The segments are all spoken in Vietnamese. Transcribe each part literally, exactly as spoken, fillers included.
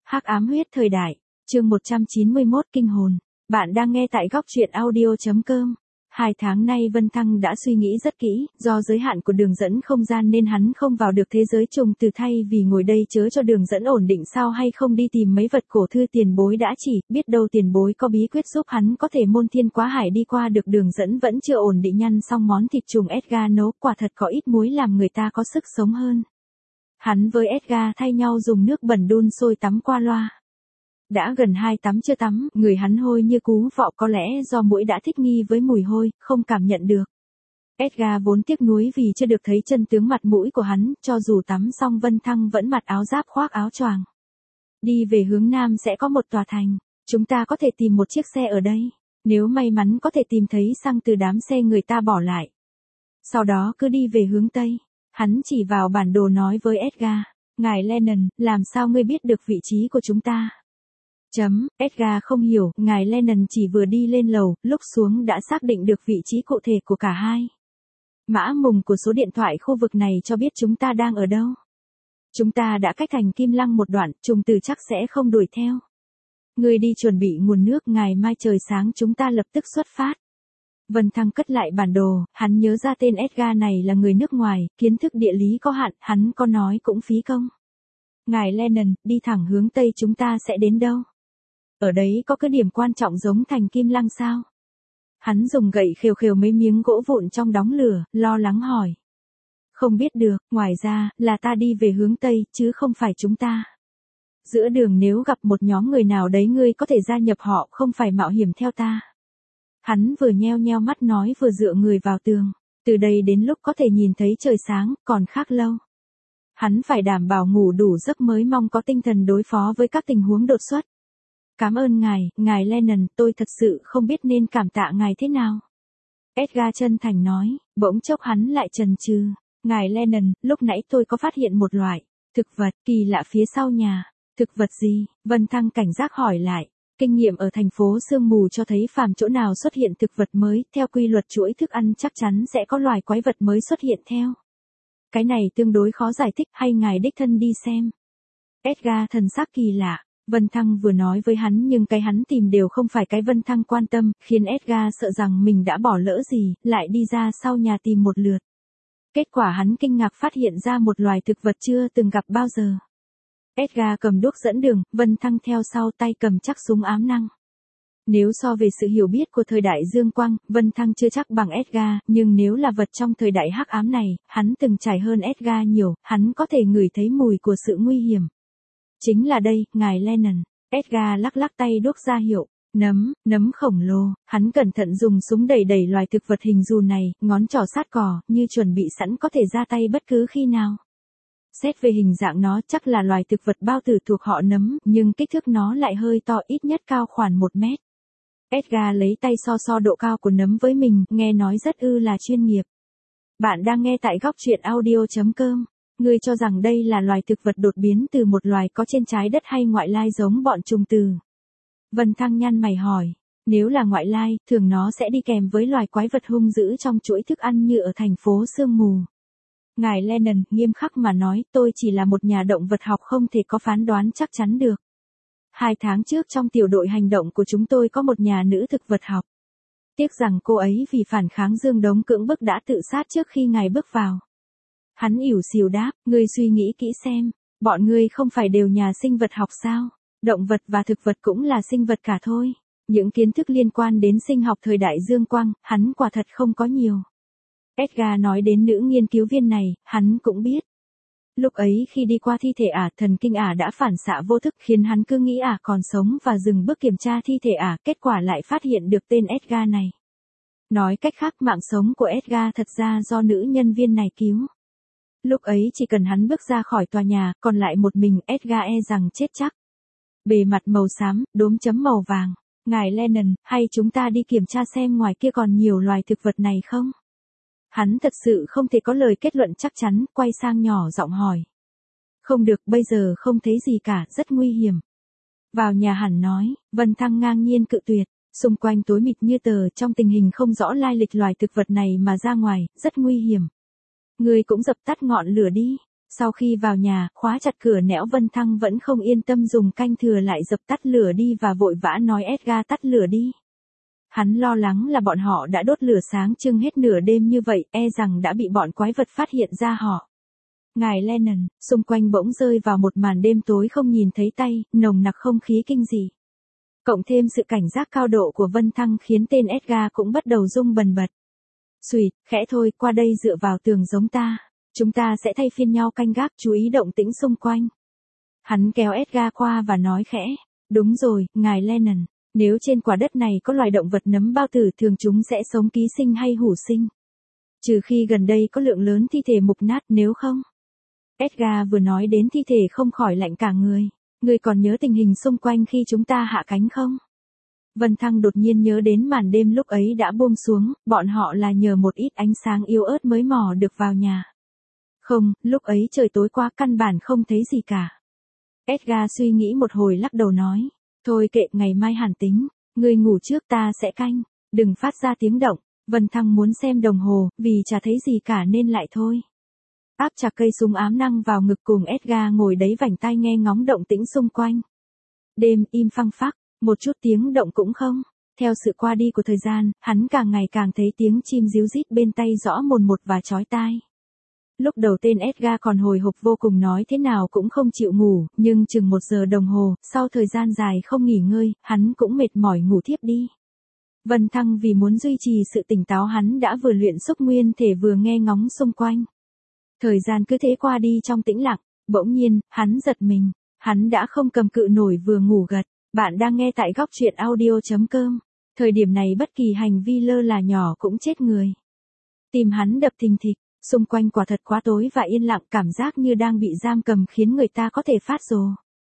Hắc ám huyết thời đại, chương một trăm chín mươi mốt kinh hồn. Bạn đang nghe tại góc truyện audio chấm com. Hai tháng nay Vân Thăng đã suy nghĩ rất kỹ, do giới hạn của đường dẫn không gian nên hắn không vào được thế giới trùng từ, thay vì ngồi đây chớ cho đường dẫn ổn định sao hay không đi tìm mấy vật cổ thư tiền bối đã chỉ, biết đâu tiền bối có bí quyết giúp hắn có thể môn thiên quá hải đi qua được. Đường dẫn vẫn chưa ổn định nhăn xong món thịt trùng Edgar nấu quả thật có ít muối làm người ta có sức sống hơn. Hắn với Edgar thay nhau dùng nước bẩn đun sôi tắm qua loa. Đã gần hai tắm chưa tắm, người hắn hôi như cú vọ, có lẽ do mũi đã thích nghi với mùi hôi, không cảm nhận được. Edgar vốn tiếc nuối vì chưa được thấy chân tướng mặt mũi của hắn, cho dù tắm xong Vân Thăng vẫn mặc áo giáp khoác áo choàng. Đi về hướng nam sẽ có một tòa thành, chúng ta có thể tìm một chiếc xe ở đây, nếu may mắn có thể tìm thấy xăng từ đám xe người ta bỏ lại. Sau đó cứ đi về hướng tây. Hắn chỉ vào bản đồ nói với Edgar, ngài Lennon, làm sao ngươi biết được vị trí của chúng ta? Chấm, Edgar không hiểu, ngài Lennon chỉ vừa đi lên lầu, lúc xuống đã xác định được vị trí cụ thể của cả hai. Mã mùng của số điện thoại khu vực này cho biết chúng ta đang ở đâu. Chúng ta đã cách thành Kim Lăng một đoạn, trùng từ chắc sẽ không đuổi theo. Ngươi đi chuẩn bị nguồn nước, ngày mai trời sáng chúng ta lập tức xuất phát. Vân Thăng cất lại bản đồ, hắn nhớ ra tên Edgar này là người nước ngoài, kiến thức địa lý có hạn, hắn có nói cũng phí công. Ngài Lennon, đi thẳng hướng Tây chúng ta sẽ đến đâu? Ở đấy có cái điểm quan trọng giống thành Kim Lăng sao? Hắn dùng gậy khều khều mấy miếng gỗ vụn trong đống lửa, lo lắng hỏi. Không biết được, ngoài ra, là ta đi về hướng Tây, chứ không phải chúng ta. Giữa đường nếu gặp một nhóm người nào đấy ngươi có thể gia nhập họ, không phải mạo hiểm theo ta. Hắn vừa nheo nheo mắt nói vừa dựa người vào tường, từ đây đến lúc có thể nhìn thấy trời sáng, còn khác lâu. Hắn phải đảm bảo ngủ đủ giấc mới mong có tinh thần đối phó với các tình huống đột xuất. Cảm ơn ngài, ngài Lennon, tôi thật sự không biết nên cảm tạ ngài thế nào. Edgar chân thành nói, bỗng chốc hắn lại chần chừ. Ngài Lennon, lúc nãy tôi có phát hiện một loại thực vật kỳ lạ phía sau nhà. Thực vật gì? Vân Thăng cảnh giác hỏi lại. Kinh nghiệm ở thành phố sương mù cho thấy phàm chỗ nào xuất hiện thực vật mới, theo quy luật chuỗi thức ăn chắc chắn sẽ có loài quái vật mới xuất hiện theo. Cái này tương đối khó giải thích, hay ngài đích thân đi xem. Edgar thần sắc kỳ lạ. Vân Thăng vừa nói với hắn nhưng cái hắn tìm đều không phải cái Vân Thăng quan tâm, khiến Edgar sợ rằng mình đã bỏ lỡ gì, lại đi ra sau nhà tìm một lượt. Kết quả hắn kinh ngạc phát hiện ra một loài thực vật chưa từng gặp bao giờ. Edgar cầm đuốc dẫn đường, Vân Thăng theo sau, tay cầm chắc súng ám năng. Nếu so về sự hiểu biết của thời đại Dương Quang, Vân Thăng chưa chắc bằng Edgar, nhưng nếu là vật trong thời đại hắc ám này, hắn từng trải hơn Edgar nhiều, hắn có thể ngửi thấy mùi của sự nguy hiểm. Chính là đây, ngài Lennon. Edgar lắc lắc tay đuốc ra hiệu. Nấm, nấm khổng lồ, hắn cẩn thận dùng súng đẩy đẩy loài thực vật hình dù này, ngón trỏ sát cỏ, như chuẩn bị sẵn có thể ra tay bất cứ khi nào. Xét về hình dạng nó chắc là loài thực vật bao tử thuộc họ nấm, nhưng kích thước nó lại hơi to, ít nhất cao khoảng một mét. Edgar lấy tay so so độ cao của nấm với mình, nghe nói rất ư là chuyên nghiệp. Bạn đang nghe tại góc truyện audio chấm com. Ngươi cho rằng đây là loài thực vật đột biến từ một loài có trên trái đất hay ngoại lai giống bọn trùng từ? Vân Thăng nhăn mày hỏi. Nếu là ngoại lai, thường nó sẽ đi kèm với loài quái vật hung dữ trong chuỗi thức ăn như ở thành phố sương mù. Ngài Lennon, nghiêm khắc mà nói, tôi chỉ là một nhà động vật học, không thể có phán đoán chắc chắn được. Hai tháng trước trong tiểu đội hành động của chúng tôi có một nhà nữ thực vật học. Tiếc rằng cô ấy vì phản kháng Dương Đống cưỡng bức đã tự sát trước khi ngài bước vào. Hắn ỉu xìu đáp, ngươi suy nghĩ kỹ xem, bọn ngươi không phải đều nhà sinh vật học sao? Động vật và thực vật cũng là sinh vật cả thôi. Những kiến thức liên quan đến sinh học thời đại Dương Quang, hắn quả thật không có nhiều. Edgar nói đến nữ nghiên cứu viên này, hắn cũng biết. Lúc ấy khi đi qua thi thể ả, thần kinh ả đã phản xạ vô thức khiến hắn cứ nghĩ ả còn sống và dừng bước kiểm tra thi thể ả, kết quả lại phát hiện được tên Edgar này. Nói cách khác, mạng sống của Edgar thật ra do nữ nhân viên này cứu. Lúc ấy chỉ cần hắn bước ra khỏi tòa nhà, còn lại một mình, Edgar e rằng chết chắc. Bề mặt màu xám, đốm chấm màu vàng. Ngài Lennon, hay chúng ta đi kiểm tra xem ngoài kia còn nhiều loài thực vật này không? Hắn thật sự không thể có lời kết luận chắc chắn, quay sang nhỏ giọng hỏi. Không được, bây giờ không thấy gì cả, rất nguy hiểm. Vào nhà hẳn nói, Vân Thăng ngang nhiên cự tuyệt. Xung quanh tối mịt như tờ, trong tình hình không rõ lai lịch loài thực vật này mà ra ngoài, rất nguy hiểm. Ngươi cũng dập tắt ngọn lửa đi. Sau khi vào nhà, khóa chặt cửa nẻo Vân Thăng vẫn không yên tâm dùng canh thừa lại dập tắt lửa đi và vội vã nói Edgar tắt lửa đi. Hắn lo lắng là bọn họ đã đốt lửa sáng trưng hết nửa đêm như vậy, e rằng đã bị bọn quái vật phát hiện ra họ. Ngài Lennon, xung quanh bỗng rơi vào một màn đêm tối không nhìn thấy tay, nồng nặc không khí kinh dị. Cộng thêm sự cảnh giác cao độ của Vân Thăng khiến tên Edgar cũng bắt đầu rung bần bật. Xùyt, khẽ thôi, qua đây dựa vào tường giống ta. Chúng ta sẽ thay phiên nhau canh gác, chú ý động tĩnh xung quanh. Hắn kéo Edgar qua và nói khẽ. Đúng rồi, ngài Lennon, nếu trên quả đất này có loài động vật nấm bao tử thường chúng sẽ sống ký sinh hay hủ sinh. Trừ khi gần đây có lượng lớn thi thể mục nát, nếu không. Edgar vừa nói đến thi thể không khỏi lạnh cả người. Ngươi còn nhớ tình hình xung quanh khi chúng ta hạ cánh không? Vân Thăng đột nhiên nhớ đến màn đêm lúc ấy đã buông xuống, bọn họ là nhờ một ít ánh sáng yếu ớt mới mò được vào nhà. Không, lúc ấy trời tối quá căn bản không thấy gì cả. Edgar suy nghĩ một hồi lắc đầu nói. Thôi kệ, ngày mai hàn tính, ngươi ngủ trước ta sẽ canh, đừng phát ra tiếng động. Vân Thăng muốn xem đồng hồ, vì chả thấy gì cả nên lại thôi. Áp chặt cây súng ám năng vào ngực cùng Edgar ngồi đấy vảnh tai nghe ngóng động tĩnh xung quanh. Đêm im phăng phắc, một chút tiếng động cũng không. Theo sự qua đi của thời gian, hắn càng ngày càng thấy tiếng chim ríu rít bên tai rõ mồn một và chói tai. Lúc đầu tên Edgar còn hồi hộp vô cùng nói thế nào cũng không chịu ngủ, nhưng chừng một giờ đồng hồ, sau thời gian dài không nghỉ ngơi, hắn cũng mệt mỏi ngủ thiếp đi. Vân Thăng vì muốn duy trì sự tỉnh táo hắn đã vừa luyện xúc nguyên thể vừa nghe ngóng xung quanh. Thời gian cứ thế qua đi trong tĩnh lặng, bỗng nhiên, hắn giật mình, hắn đã không cầm cự nổi vừa ngủ gật. Bạn đang nghe tại góc truyện audio chấm com. Thời điểm này bất kỳ hành vi lơ là nhỏ cũng chết người. Tim hắn đập thình thịch, xung quanh quả thật quá tối và yên lặng, cảm giác như đang bị giam cầm khiến người ta có thể phát rồ.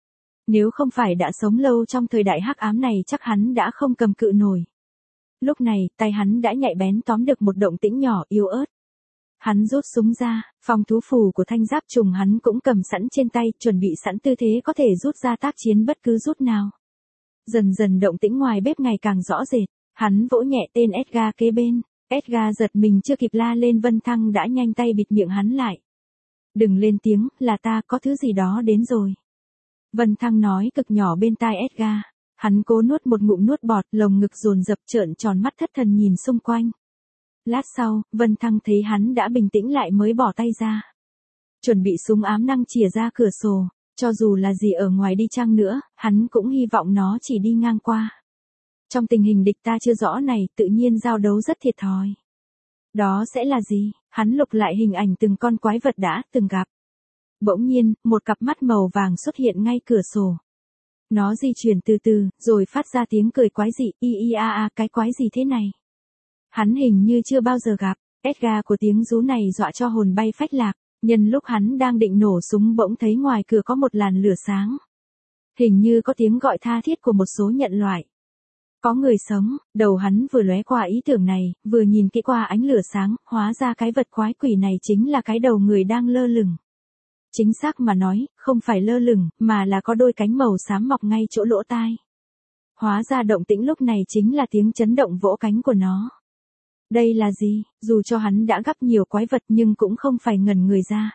Nếu không phải đã sống lâu trong thời đại hắc ám này chắc hắn đã không cầm cự nổi. Lúc này, tay hắn đã nhạy bén tóm được một động tĩnh nhỏ yếu ớt. Hắn rút súng ra, phong thú phù của thanh giáp trùng hắn cũng cầm sẵn trên tay, chuẩn bị sẵn tư thế có thể rút ra tác chiến bất cứ rút nào. Dần dần động tĩnh ngoài bếp ngày càng rõ rệt, hắn vỗ nhẹ tên Edgar kế bên. Edgar giật mình chưa kịp la lên, Vân Thăng đã nhanh tay bịt miệng hắn lại. Đừng lên tiếng, là ta, có thứ gì đó đến rồi. Vân Thăng nói cực nhỏ bên tai Edgar. Hắn cố nuốt một ngụm nuốt bọt, lồng ngực dồn dập trợn tròn mắt thất thần nhìn xung quanh. Lát sau, Vân Thăng thấy hắn đã bình tĩnh lại mới bỏ tay ra. Chuẩn bị súng ám năng chìa ra cửa sổ, cho dù là gì ở ngoài đi chăng nữa, hắn cũng hy vọng nó chỉ đi ngang qua. Trong tình hình địch ta chưa rõ này, tự nhiên giao đấu rất thiệt thòi. Đó sẽ là gì? Hắn lục lại hình ảnh từng con quái vật đã từng gặp. Bỗng nhiên, một cặp mắt màu vàng xuất hiện ngay cửa sổ. Nó di chuyển từ từ, rồi phát ra tiếng cười quái dị, y y a a, cái quái gì thế này? Hắn hình như chưa bao giờ gặp. Edgar của tiếng rú này dọa cho hồn bay phách lạc. Nhân lúc hắn đang định nổ súng bỗng thấy ngoài cửa có một làn lửa sáng. Hình như có tiếng gọi tha thiết của một số nhận loại. Có người sống, đầu hắn vừa lóe qua ý tưởng này, vừa nhìn kỹ qua ánh lửa sáng, hóa ra cái vật quái quỷ này chính là cái đầu người đang lơ lửng. Chính xác mà nói, không phải lơ lửng, mà là có đôi cánh màu xám mọc ngay chỗ lỗ tai. Hóa ra động tĩnh lúc này chính là tiếng chấn động vỗ cánh của nó. Đây là gì? Dù cho hắn đã gặp nhiều quái vật nhưng cũng không phải ngẩn người ra.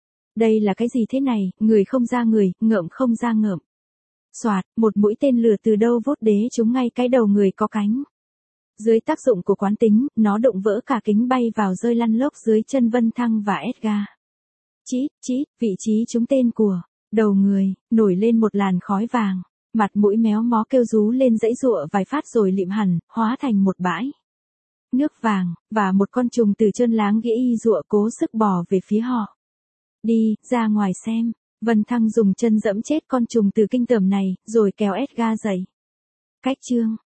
Đây là cái gì thế này, người không ra người, ngợm không ra ngợm. Soạt, một mũi tên lửa từ đâu vút đế trúng ngay cái đầu người có cánh. Dưới tác dụng của quán tính, nó đụng vỡ cả kính bay vào rơi lăn lóc dưới chân Vân Thăng và Edgar. Chít, chít, vị trí trúng tên của đầu người, nổi lên một làn khói vàng. Mặt mũi méo mó kêu rú lên dãy giụa vài phát rồi lịm hẳn, hóa thành một bãi nước vàng, và một con trùng từ chân láng ghĩ y giụa cố sức bò về phía họ. Đi, ra ngoài xem. Vân Thăng dùng chân dẫm chết con trùng từ kinh tởm này, rồi kéo Edgar dậy. Cách chương.